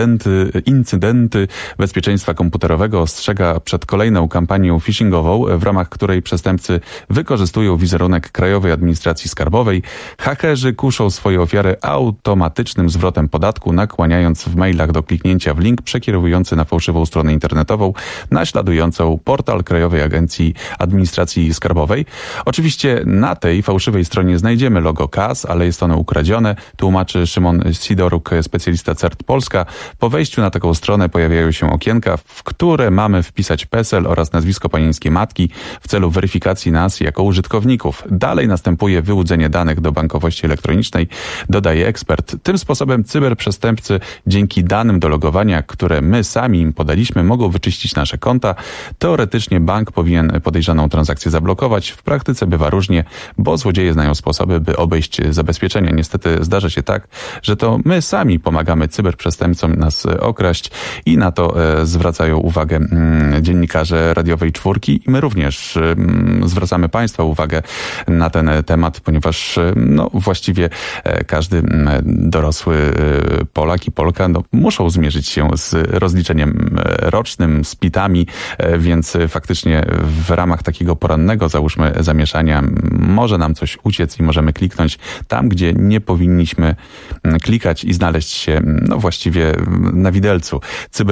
incydenty bezpieczeństwa komputerowego ostrzega przed kolejną kampanią phishingową, w ramach której przestępcy wykorzystują wizerunek Krajowej Krajowej Administracji Skarbowej. Hakerzy kuszą swoje ofiary automatycznym zwrotem podatku, nakłaniając w mailach do kliknięcia w link przekierowujący na fałszywą stronę internetową naśladującą portal Krajowej Agencji Administracji Skarbowej. Oczywiście na tej fałszywej stronie znajdziemy logo KAS, ale jest ono ukradzione, tłumaczy Szymon Sidoruk, specjalista CERT Polska. Po wejściu na taką stronę pojawiają się okienka, w które mamy wpisać PESEL oraz nazwisko panieńskiej matki w celu weryfikacji nas jako użytkowników. Dalej następuje wyłudzenie danych do bankowości elektronicznej, dodaje ekspert. Tym sposobem cyberprzestępcy dzięki danym do logowania, które my sami im podaliśmy, mogą wyczyścić nasze konta. Teoretycznie bank powinien podejrzaną transakcję zablokować. W praktyce bywa różnie, bo złodzieje znają sposoby, by obejść zabezpieczenia. Niestety zdarza się tak, że to my sami pomagamy cyberprzestępcom nas okraść i na to zwracają uwagę dziennikarze radiowej Czwórki i my również zwracamy Państwa uwagę na ten temat, ponieważ właściwie każdy dorosły Polak i Polka muszą zmierzyć się z rozliczeniem rocznym, z PIT-ami, więc faktycznie w ramach takiego porannego, załóżmy, zamieszania może nam coś uciec i możemy kliknąć tam, gdzie nie powinniśmy klikać i znaleźć się właściwie na widelcu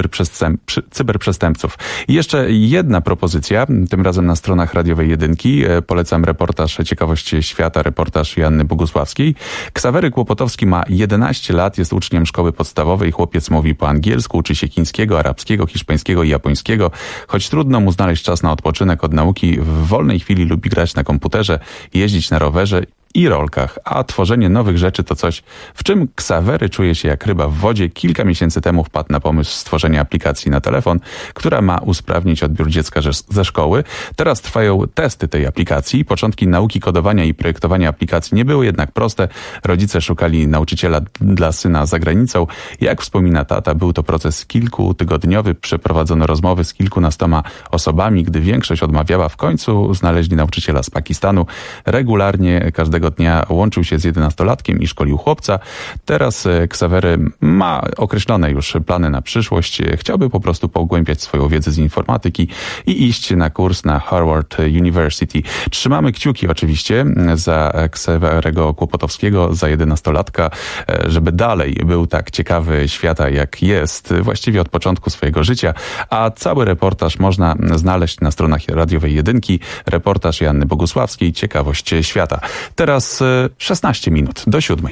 cyberprzestępców. I jeszcze jedna propozycja, tym razem na stronach radiowej Jedynki. Polecam reportaż Ciekawość Świata, reportaż Joanny Bogusławskiej. Ksawery Kłopotowski ma 11 lat, jest uczniem szkoły podstawowej. Chłopiec mówi po angielsku, uczy się chińskiego, arabskiego, hiszpańskiego i japońskiego. Choć trudno mu znaleźć czas na odpoczynek od nauki, w wolnej chwili lubi grać na komputerze, jeździć na rowerze i rolkach, a tworzenie nowych rzeczy to coś, w czym Ksawery czuje się jak ryba w wodzie. Kilka miesięcy temu wpadł na pomysł stworzenia aplikacji na telefon, która ma usprawnić odbiór dziecka ze szkoły. Teraz trwają testy tej aplikacji. Początki nauki kodowania i projektowania aplikacji nie były jednak proste. Rodzice szukali nauczyciela dla syna za granicą. Jak wspomina tata, był to proces kilkutygodniowy. Przeprowadzono rozmowy z kilkunastoma osobami. Gdy większość odmawiała, w końcu znaleźli nauczyciela z Pakistanu. Regularnie każdego dnia łączył się z 11-latkiem i szkolił chłopca. Teraz Ksawery ma określone już plany na przyszłość. Chciałby po prostu pogłębiać swoją wiedzę z informatyki i iść na kurs na Harvard University. Trzymamy kciuki oczywiście za Ksawerego Kłopotowskiego, za 11-latka, żeby dalej był tak ciekawy świata, jak jest właściwie od początku swojego życia, a cały reportaż można znaleźć na stronach radiowej Jedynki. Reportaż Joanny Bogusławskiej, Ciekawość Świata. Teraz 16 minut do 7.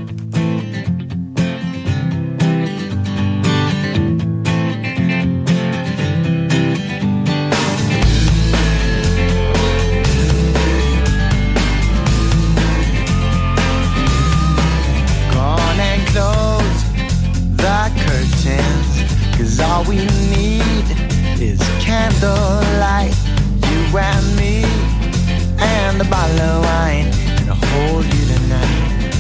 All we need is candlelight, you and me, and a bottle of wine, and I'll hold you tonight.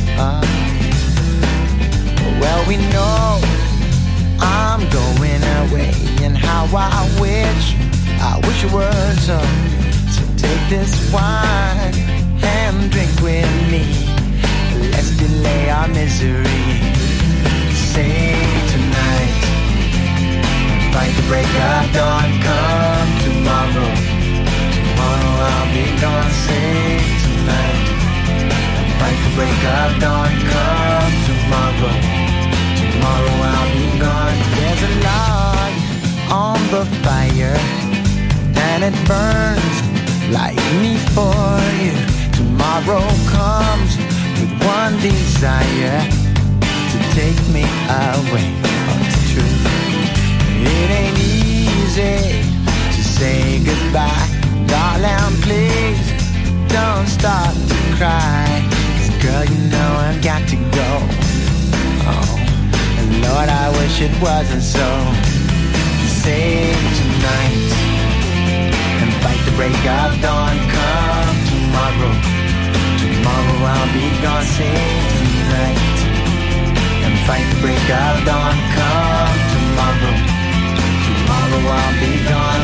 Well, we know I'm going away, and how I wish it were so. So take this wine and drink with me. Let's delay our misery. Say tonight, fight the break of dawn, come tomorrow. Tomorrow I'll be gone, say tonight. Fight the break of dawn, come tomorrow. Tomorrow I'll be gone. There's a log on the fire, and it burns like me for you. Tomorrow comes with one desire, to take me away. Oh, it's true. It ain't easy to say goodbye. Darling, please don't start to cry. 'Cause girl, you know I've got to go. Oh, and Lord, I wish it wasn't so. Say tonight and fight the break of dawn. Come tomorrow. Tomorrow I'll be gone. Say tonight and fight the break of dawn. Come tomorrow. Tomorrow I'll be gone.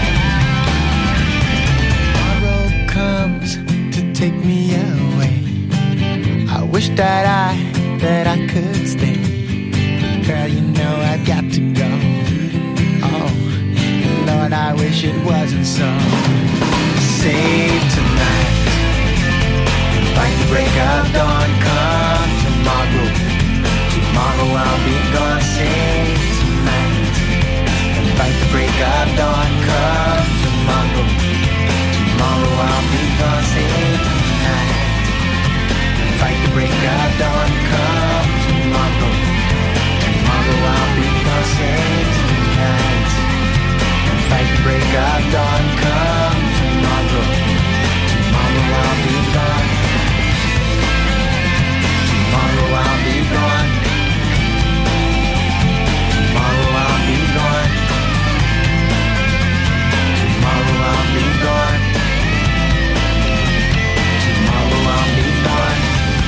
Tomorrow comes to take me away. wish that I could stay. Girl, you know I've got to go. Oh, Lord, I wish it wasn't so. Save tonight, fight the break of dawn. Come tomorrow, tomorrow I'll be gone. Save tonight, fight the break of dawn. Come tomorrow, tomorrow I'll be gone. Save tonight, fight the break of dawn. Come tomorrow, tomorrow I'll be gone. Save tonight, fight the break of dawn. Come tomorrow, tomorrow I'll be gone. Tomorrow I'll be gone. Tomorrow I'll be gone. Tomorrow I'll be gone. Tomorrow I'll be gone.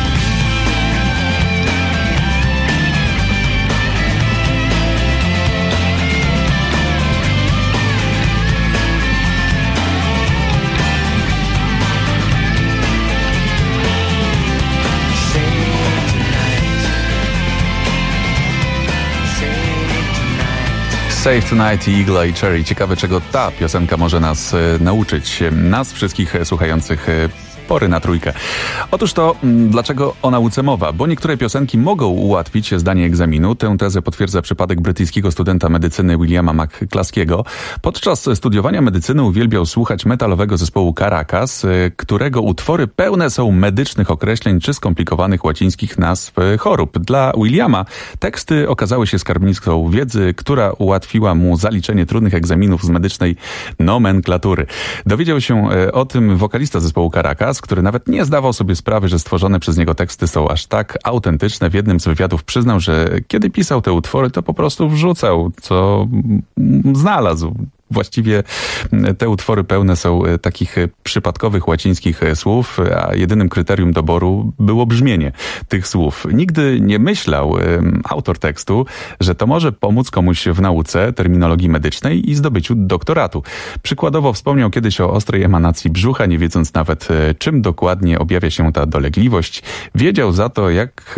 Save Tonight i Eagle Eye Cherry. Ciekawe, czego ta piosenka może nas nauczyć. Nas wszystkich słuchających Pory na trójkę. Otóż to, dlaczego o nauce mowa? Bo niektóre piosenki mogą ułatwić zdanie egzaminu. Tę tezę potwierdza przypadek brytyjskiego studenta medycyny Williama McClaskiego. Podczas studiowania medycyny uwielbiał słuchać metalowego zespołu Caracas, którego utwory pełne są medycznych określeń czy skomplikowanych łacińskich nazw chorób. Dla Williama teksty okazały się skarbnicą wiedzy, która ułatwiła mu zaliczenie trudnych egzaminów z medycznej nomenklatury. Dowiedział się o tym wokalista zespołu Caracas, który nawet nie zdawał sobie sprawy, że stworzone przez niego teksty są aż tak autentyczne. W jednym z wywiadów przyznał, że kiedy pisał te utwory, to po prostu wrzucał, co znalazł. Właściwie te utwory pełne są takich przypadkowych łacińskich słów, a jedynym kryterium doboru było brzmienie tych słów. Nigdy nie myślał autor tekstu, że to może pomóc komuś w nauce terminologii medycznej i zdobyciu doktoratu. Przykładowo wspomniał kiedyś o ostrej emanacji brzucha, nie wiedząc nawet czym dokładnie objawia się ta dolegliwość. Wiedział za to,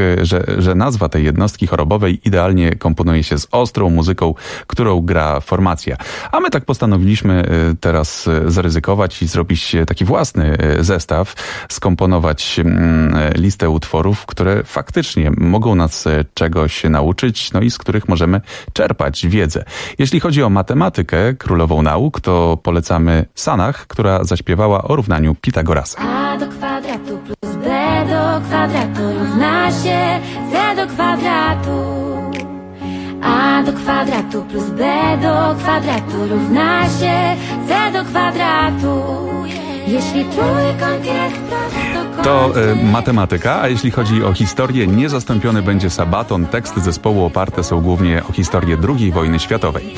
że nazwa tej jednostki chorobowej idealnie komponuje się z ostrą muzyką, którą gra formacja. A my tak postanowiliśmy teraz zaryzykować i zrobić taki własny zestaw, skomponować listę utworów, które faktycznie mogą nas czegoś nauczyć, no i z których możemy czerpać wiedzę. Jeśli chodzi o matematykę, królową nauk, to polecamy Sanach, która zaśpiewała o równaniu Pitagorasa. A do kwadratu plus B do kwadratu równa się C do kwadratu. A do kwadratu plus B do kwadratu równa się C do kwadratu. Jeśli trójkąt jest prostokątny... To matematyka, a jeśli chodzi o historię, niezastąpiony będzie Sabaton. Teksty zespołu oparte są głównie o historię II wojny światowej.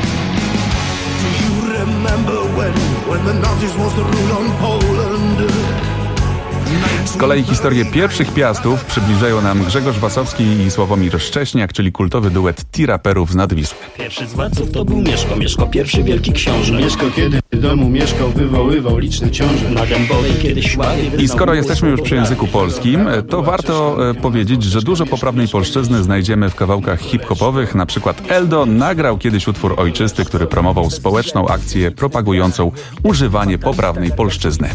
Z kolei historię pierwszych Piastów przybliżają nam Grzegorz Wasowski i Sławomir Szcześniak, czyli kultowy duet tiraperów z Nadwisły. Pierwszy z władców to był Mieszko, pierwszy wielki książę. Mieszko kiedy w domu mieszkał, wywoływał liczne ciąże. Na Dębowej kiedyś ładnie. I skoro jesteśmy już przy języku polskim, to warto powiedzieć, że dużo poprawnej polszczyzny znajdziemy w kawałkach hip-hopowych. Na przykład Eldo nagrał kiedyś utwór ojczysty, który promował społeczną akcję propagującą używanie poprawnej polszczyzny.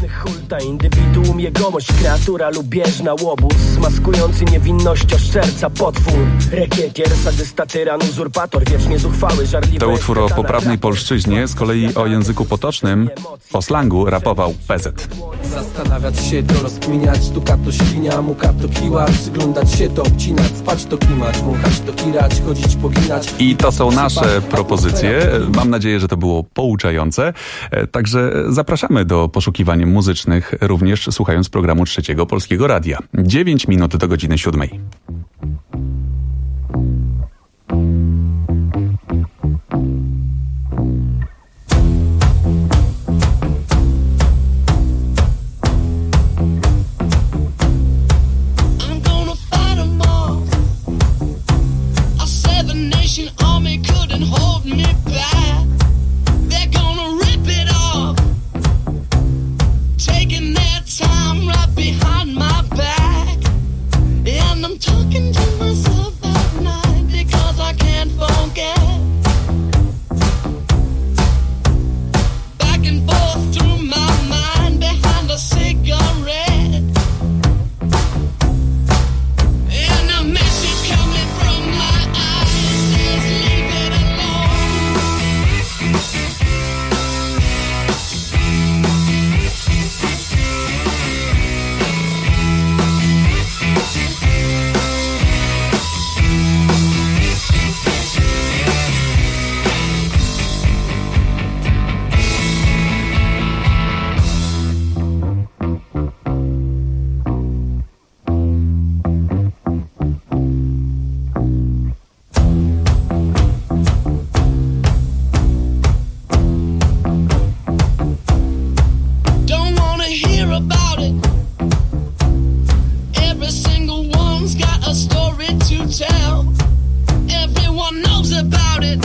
Kreatura lubieżna, łobuz maskujący niewinność oszczerca potwór. Rekiekier, sadysta, tyran, uzurpator, wiecznie zuchwały, żarliwy. To utwór o poprawnej polszczyźnie, z kolei o języku potocznym, o slangu rapował PZ. Zastanawiać się, to rozkminiać, stuka to świnia, muka to kiła, przyglądać się to obcinać, spać to klimać, wąchać to kirać, chodzić, poginać. I to są nasze propozycje. Mam nadzieję, że to było pouczające. Także zapraszamy do poszukiwań muzycznych, również słuchając programu Trzeciego Polskiego Radia. 9 minut do godziny 7. I'm talking to myself at night because I can't forget. Back and forth through my mind behind a cigarette. And a message coming from my eyes says leave it don't wanna hear about it. Every single one's got a story to tell. Everyone knows about it.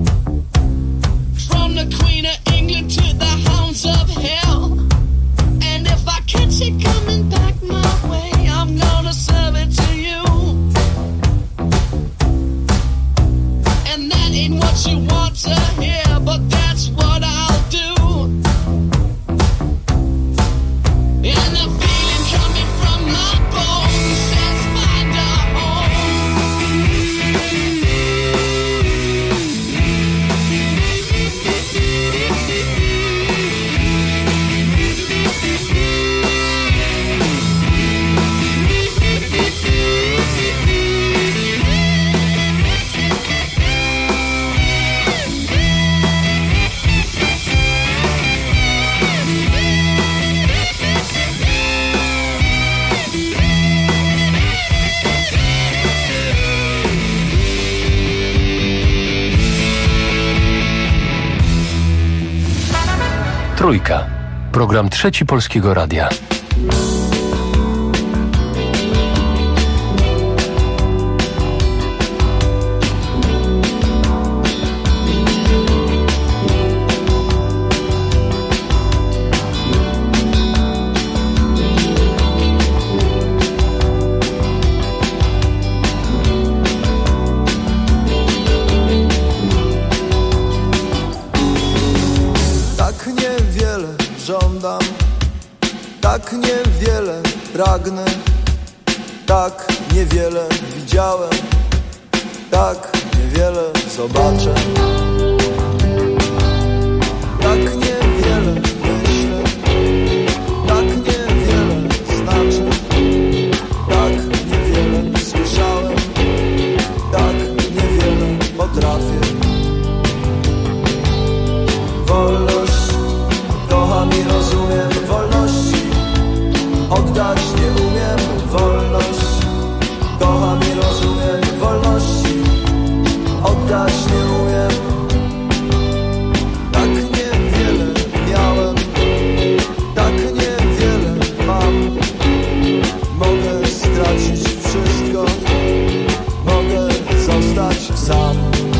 From the Queen of England to the hounds of hell. And if I catch it coming back my way, I'm gonna serve it to you. And that ain't what you want to hear, but that's what I'll do. And the feeling coming from my bones says find a Trójka. Program Trzeci Polskiego Radia. Tak niewiele żądam, tak niewiele pragnę, tak niewiele widziałem, tak niewiele zobaczę. Tak niewiele myślę, tak niewiele znaczy, tak niewiele słyszałem, tak niewiele potrafię. Wolność kocham i rozumiem, wolności oddać nie umiem. Wolność kocham i rozumiem, wolności oddać nie umiem. Tak niewiele miałem, tak niewiele mam. Mogę stracić wszystko, mogę zostać sam.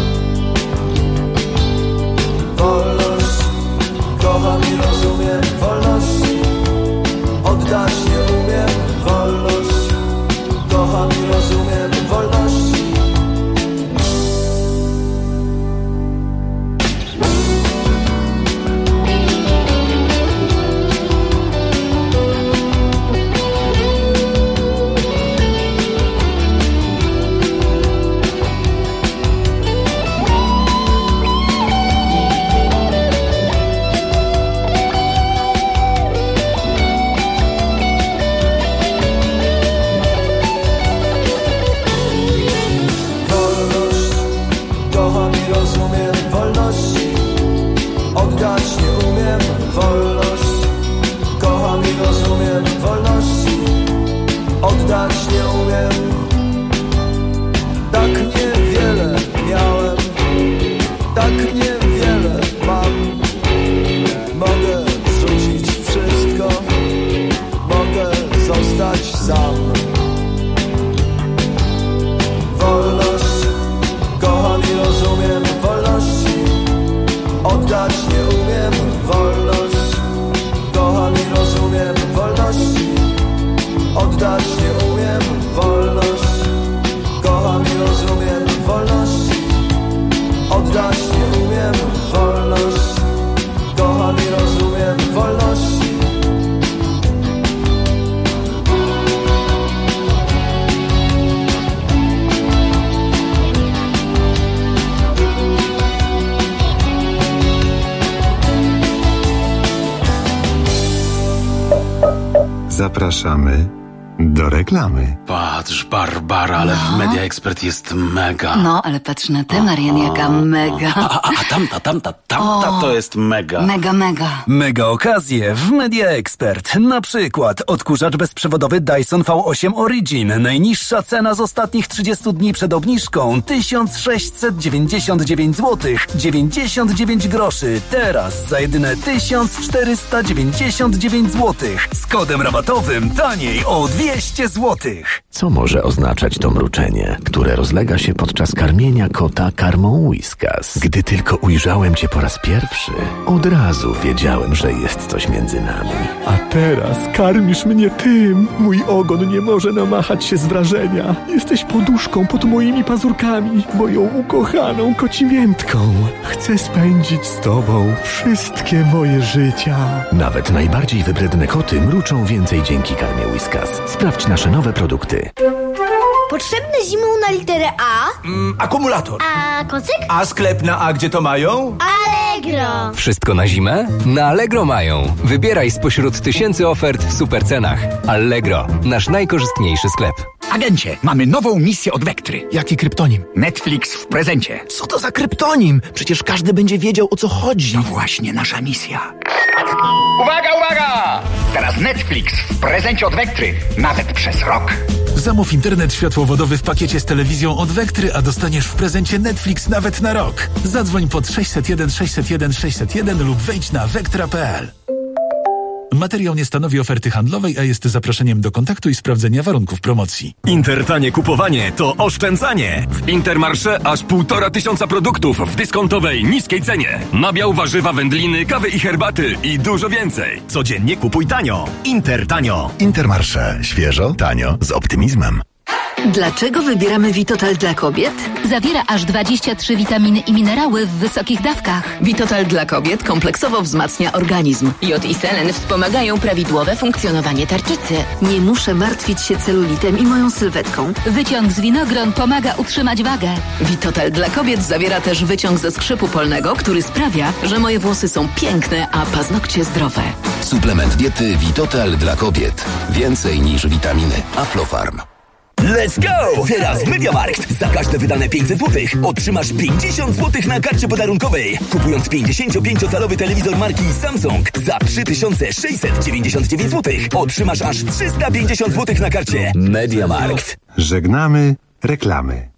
Wolność kocham i rozumiem, wolności oddać nie umiem. Wolność kocham i rozumiem, wolności. oddać nie umiem. Tak niewiele miałem, tak niewiele mam. Mogę zrzucić wszystko, mogę zostać sam. Wolność kocham i rozumiem, wolności oddać nie umiem. Wolność kocham i rozumiem, wolności oddać nie umiem. Zapraszamy do reklamy. Patrz, Barbara, ale w Media Expert jest mega. No, ale patrz na tę, Marian, jaka mega. A tamta to jest mega. Mega. Mega okazje w Media Expert. Na przykład odkurzacz bezprzewodowy Dyson V8 Origin. Najniższa cena z ostatnich 30 dni przed obniżką 1699 zł 99 groszy. Teraz za jedyne 1499 zł. Z kodem rabatowym taniej o 200 zł. Co może oznaczać to mruczenie, które rozlega się podczas karmienia kota karmą Whiskas? Gdy tylko ujrzałem cię po raz pierwszy, od razu wiedziałem, że jest coś między nami. A teraz karmisz mnie tym. Mój ogon nie może namachać się z wrażenia. Jesteś poduszką pod moimi pazurkami, moją ukochaną kocimiętką. Chcę spędzić z tobą wszystkie moje życia. Nawet najbardziej wybredne koty mruczą więcej dzięki karmie Whiskas. Sprawdź nasze nowe produkty. Potrzebny zimą na literę A? Akumulator. A kocyk? A sklep na A gdzie to mają? Allegro. Wszystko na zimę? Na Allegro mają. Wybieraj spośród tysięcy ofert w super cenach. Allegro, nasz najkorzystniejszy sklep. Agencie, mamy nową misję od Vectry. Jaki kryptonim? Netflix w prezencie. Co to za kryptonim? Przecież każdy będzie wiedział, o co chodzi. To właśnie nasza misja. Uwaga! Teraz Netflix w prezencie od Vectry. Nawet przez rok. Zamów internet światłowodowy w pakiecie z telewizją od Vectry, a dostaniesz w prezencie Netflix nawet na rok. Zadzwoń pod 601 601 601 lub wejdź na vectra.pl. Materiał nie stanowi oferty handlowej, a jest zaproszeniem do kontaktu i sprawdzenia warunków promocji. Intertanie kupowanie to oszczędzanie. W Intermarché aż 1500 produktów w dyskontowej, niskiej cenie. Nabiał, warzywa, wędliny, kawy i herbaty i dużo więcej. Codziennie kupuj tanio. Intertanio. Intermarché. Świeżo, tanio, z optymizmem. Dlaczego wybieramy Vitotal dla kobiet? Zawiera aż 23 witaminy i minerały w wysokich dawkach. Vitotal dla kobiet kompleksowo wzmacnia organizm. Jod i selen wspomagają prawidłowe funkcjonowanie tarczycy. Nie muszę martwić się celulitem i moją sylwetką. Wyciąg z winogron pomaga utrzymać wagę. Vitotal dla kobiet zawiera też wyciąg ze skrzypu polnego, który sprawia, że moje włosy są piękne, a paznokcie zdrowe. Suplement diety Vitotal dla kobiet. Więcej niż witaminy. Aflofarm. Let's go! Teraz MediaMarkt. Za każde wydane 500 zł otrzymasz 50 zł na karcie podarunkowej. Kupując 55-calowy telewizor marki Samsung za 3699 zł otrzymasz aż 350 zł na karcie. MediaMarkt. Żegnamy reklamy.